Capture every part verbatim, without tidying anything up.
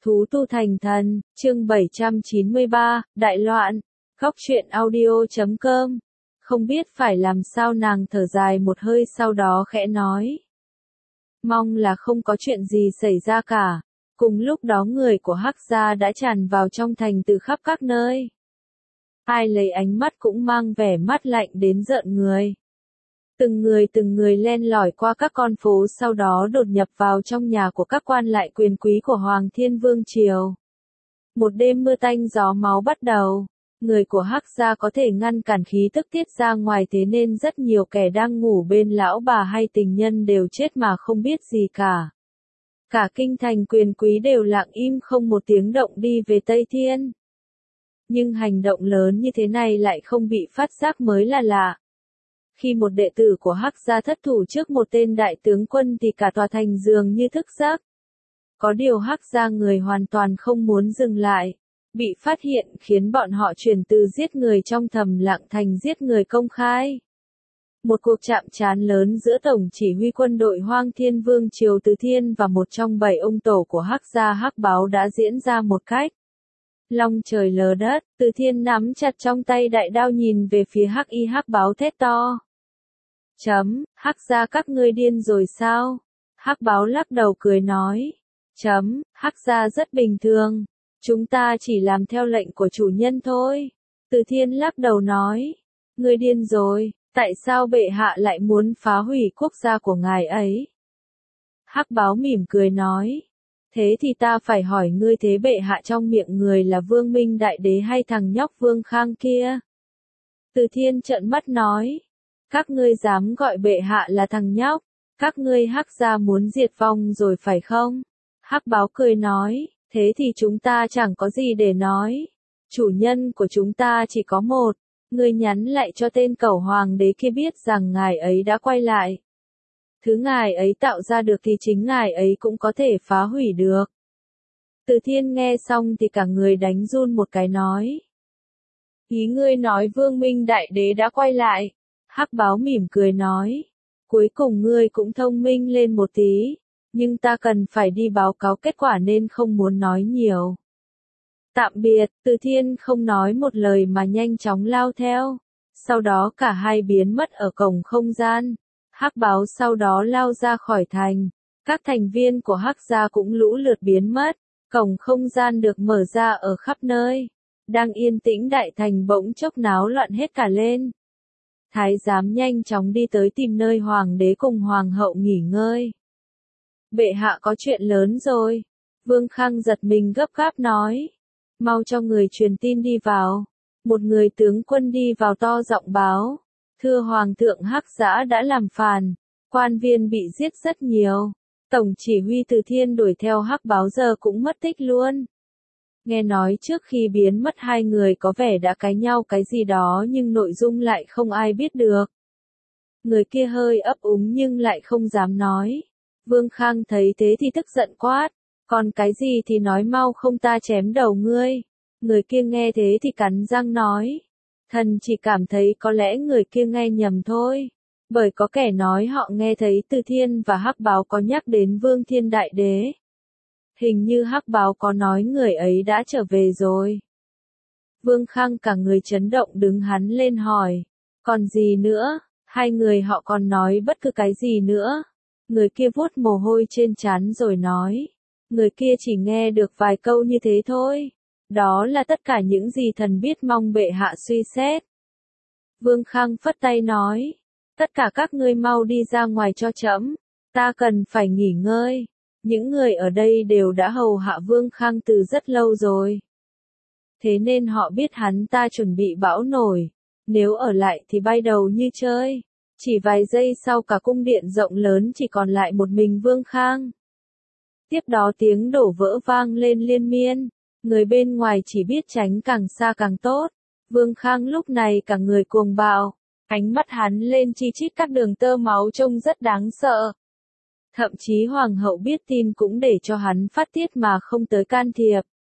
Thú tu thành thần, chương bảy trăm chín mươi ba, Đại loạn, góc truyện audio chấm com. Không biết phải làm sao, nàng thở dài một hơi sau đó khẽ nói. Mong là không có chuyện gì xảy ra cả. Cùng lúc đó người của Hắc gia đã tràn vào trong thành từ khắp các nơi. Ai lấy ánh mắt cũng mang vẻ mắt lạnh đến rợn người. Từng người từng người len lỏi qua các con phố, sau đó đột nhập vào trong nhà của các quan lại quyền quý của Hoàng Thiên Vương Triều. Một đêm mưa tanh gió máu bắt đầu. Người của Hắc gia có thể ngăn cản khí tức tiết ra ngoài, thế nên rất nhiều kẻ đang ngủ bên lão bà hay tình nhân đều chết mà không biết gì cả. Cả kinh thành quyền quý đều lặng im không một tiếng động đi về Tây Thiên. Nhưng hành động lớn như thế này lại không bị phát giác mới là lạ. Khi một đệ tử của Hắc gia thất thủ trước một tên đại tướng quân thì cả tòa thành dường như thức giấc. Có điều Hắc gia người hoàn toàn không muốn dừng lại. Bị phát hiện khiến bọn họ chuyển từ giết người trong thầm lặng thành giết người công khai. Một cuộc chạm trán lớn giữa Tổng chỉ huy quân đội Hoang Thiên Vương Triều Từ Thiên và một trong bảy ông tổ của Hắc gia Hắc Báo đã diễn ra một cách long trời lở đất. Từ Thiên nắm chặt trong tay đại đao nhìn về phía Hắc y Hắc Báo thét to. Chấm, Hắc gia các ngươi điên rồi sao? Hắc Báo lắc đầu cười nói. Chấm, Hắc gia rất bình thường. Chúng ta chỉ làm theo lệnh của chủ nhân thôi. Từ Thiên lắc đầu nói. Ngươi điên rồi, tại sao bệ hạ lại muốn phá hủy quốc gia của ngài ấy? Hắc Báo mỉm cười nói. Thế thì ta phải hỏi ngươi, thế bệ hạ trong miệng người là Vương Minh Đại Đế hay thằng nhóc Vương Khang kia? Từ Thiên trợn mắt nói. Các ngươi dám gọi bệ hạ là thằng nhóc? Các ngươi Hắc gia muốn diệt vong rồi phải không? Hắc Báo cười nói. Thế thì chúng ta chẳng có gì để nói. Chủ nhân của chúng ta chỉ có một. Ngươi nhắn lại cho tên cẩu hoàng đế kia biết rằng ngài ấy đã quay lại. Thứ ngài ấy tạo ra được thì chính ngài ấy cũng có thể phá hủy được. Từ Thiên nghe xong thì cả người đánh run một cái nói. Ý ngươi nói Vương Minh Đại Đế đã quay lại. Hắc Báo mỉm cười nói. Cuối cùng ngươi cũng thông minh lên một tí. Nhưng ta cần phải đi báo cáo kết quả nên không muốn nói nhiều. Tạm biệt, Từ Thiên không nói một lời mà nhanh chóng lao theo. Sau đó cả hai biến mất ở cổng không gian. Hắc Báo sau đó lao ra khỏi thành. Các thành viên của Hắc gia cũng lũ lượt biến mất. Cổng không gian được mở ra ở khắp nơi. Đang yên tĩnh đại thành bỗng chốc náo loạn hết cả lên. Thái giám nhanh chóng đi tới tìm nơi hoàng đế cùng hoàng hậu nghỉ ngơi. Bệ hạ có chuyện lớn rồi. Vương Khang giật mình gấp gáp nói. Mau cho người truyền tin đi vào. Một người tướng quân đi vào to giọng báo. Thưa Hoàng thượng, Hắc Dã đã làm phản. Quan viên bị giết rất nhiều. Tổng chỉ huy Từ Thiên đuổi theo Hắc Báo giờ cũng mất tích luôn. Nghe nói trước khi biến mất hai người có vẻ đã cãi nhau cái gì đó nhưng nội dung lại không ai biết được. Người kia hơi ấp úng nhưng lại không dám nói. Vương Khang thấy thế thì tức giận quát. Còn cái gì thì nói mau không ta chém đầu ngươi. Người kia nghe thế thì cắn răng nói. Thần chỉ cảm thấy có lẽ người kia nghe nhầm thôi. Bởi có kẻ nói họ nghe thấy Từ Thiên và Hắc Báo có nhắc đến Vương Thiên Đại Đế. Hình như Hắc Báo có nói người ấy đã trở về rồi. Vương Khang cả người chấn động đứng hắn lên hỏi. Còn gì nữa? Hai người họ còn nói bất cứ cái gì nữa? Người kia vuốt mồ hôi trên trán rồi nói. Người kia chỉ nghe được vài câu như thế thôi. Đó là tất cả những gì thần biết, mong bệ hạ suy xét. Vương Khang phất tay nói. Tất cả các ngươi mau đi ra ngoài cho trẫm. Ta cần phải nghỉ ngơi. Những người ở đây đều đã hầu hạ Vương Khang từ rất lâu rồi. Thế nên họ biết hắn ta chuẩn bị bão nổi. Nếu ở lại thì bay đầu như chơi. Chỉ vài giây sau cả cung điện rộng lớn chỉ còn lại một mình Vương Khang. Tiếp đó tiếng đổ vỡ vang lên liên miên. Người bên ngoài chỉ biết tránh càng xa càng tốt. Vương Khang lúc này cả người cuồng bạo. Ánh mắt hắn lên chi chít các đường tơ máu trông rất đáng sợ. Thậm chí hoàng hậu biết tin cũng để cho hắn phát tiết mà không tới can thiệp.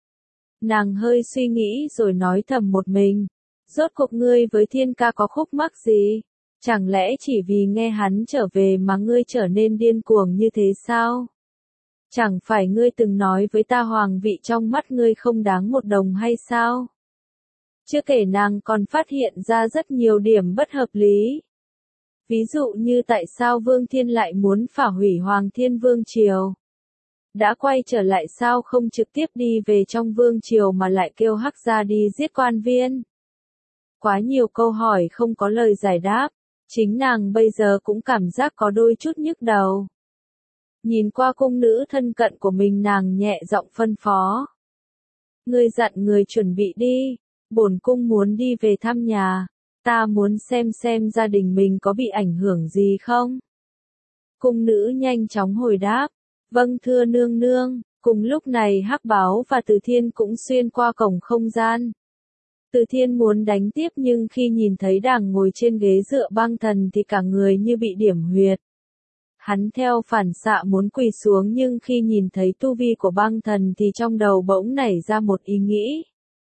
Nàng hơi suy nghĩ rồi nói thầm một mình. Rốt cuộc ngươi với Thiên ca có khúc mắc gì? Chẳng lẽ chỉ vì nghe hắn trở về mà ngươi trở nên điên cuồng như thế sao? Chẳng phải ngươi từng nói với ta hoàng vị trong mắt ngươi không đáng một đồng hay sao? Chưa kể nàng còn phát hiện ra rất nhiều điểm bất hợp lý. Ví dụ như tại sao Vương Thiên lại muốn phá hủy Hoàng Thiên Vương Triều. Đã quay trở lại sao không trực tiếp đi về trong Vương Triều mà lại kêu Hắc gia đi giết quan viên. Quá nhiều câu hỏi không có lời giải đáp, chính nàng bây giờ cũng cảm giác có đôi chút nhức đầu. Nhìn qua cung nữ thân cận của mình nàng nhẹ giọng phân phó. Ngươi dặn người chuẩn bị đi, bổn cung muốn đi về thăm nhà, ta muốn xem xem gia đình mình có bị ảnh hưởng gì không. Cung nữ nhanh chóng hồi đáp, vâng thưa nương nương. Cùng lúc này Hắc Báo và Từ Thiên cũng xuyên qua cổng không gian. Từ Thiên muốn đánh tiếp nhưng khi nhìn thấy nàng ngồi trên ghế dựa băng thần thì cả người như bị điểm huyệt. Hắn theo phản xạ muốn quỳ xuống nhưng khi nhìn thấy tu vi của băng thần thì trong đầu bỗng nảy ra một ý nghĩ.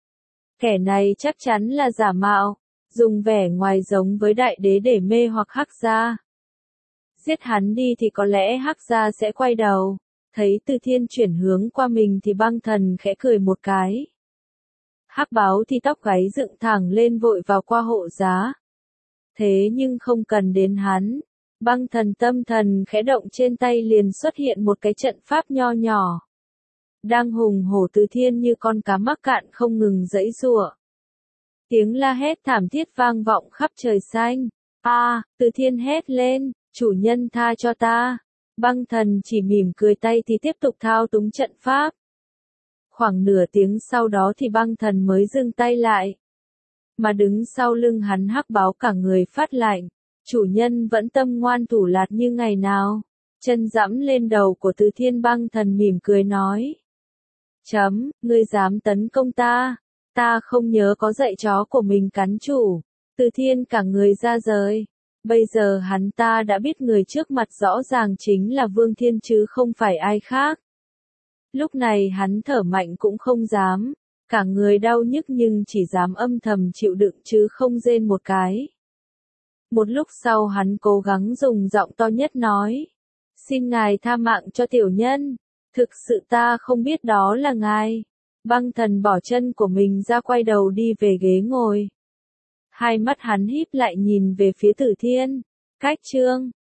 Kẻ này chắc chắn là giả mạo, dùng vẻ ngoài giống với đại đế để mê hoặc Hắc gia. Giết hắn đi thì có lẽ Hắc gia sẽ quay đầu. Thấy Từ Thiên chuyển hướng qua mình thì băng thần khẽ cười một cái. Hắc Báo thì tóc gáy dựng thẳng lên vội vào qua hộ giá. Thế nhưng không cần đến hắn. Băng thần tâm thần khẽ động trên tay liền xuất hiện một cái trận pháp nho nhỏ. Đang hùng hổ Từ Thiên như con cá mắc cạn không ngừng giãy giụa. Tiếng la hét thảm thiết vang vọng khắp trời xanh. A, à, Từ Thiên hét lên, chủ nhân tha cho ta. Băng thần chỉ mỉm cười tay thì tiếp tục thao túng trận pháp. Khoảng nửa tiếng sau đó thì băng thần mới dừng tay lại. Mà đứng sau lưng hắn Hắc Báo cả người phát lạnh. Chủ nhân vẫn tâm ngoan thủ lạt như ngày nào. Chân dẫm lên đầu của Từ Thiên băng thần mỉm cười nói. Chấm, ngươi dám tấn công ta. Ta không nhớ có dạy chó của mình cắn chủ. Từ Thiên cả người ra rời. Bây giờ hắn ta đã biết người trước mặt rõ ràng chính là Vương Thiên chứ không phải ai khác. Lúc này hắn thở mạnh cũng không dám. Cả người đau nhức nhưng chỉ dám âm thầm chịu đựng chứ không rên một cái. Một lúc sau hắn cố gắng dùng giọng to nhất nói. Xin ngài tha mạng cho tiểu nhân. Thực sự ta không biết đó là ngài. Băng thần bỏ chân của mình ra quay đầu đi về ghế ngồi. Hai mắt hắn híp lại nhìn về phía Từ Thiên. Cách chương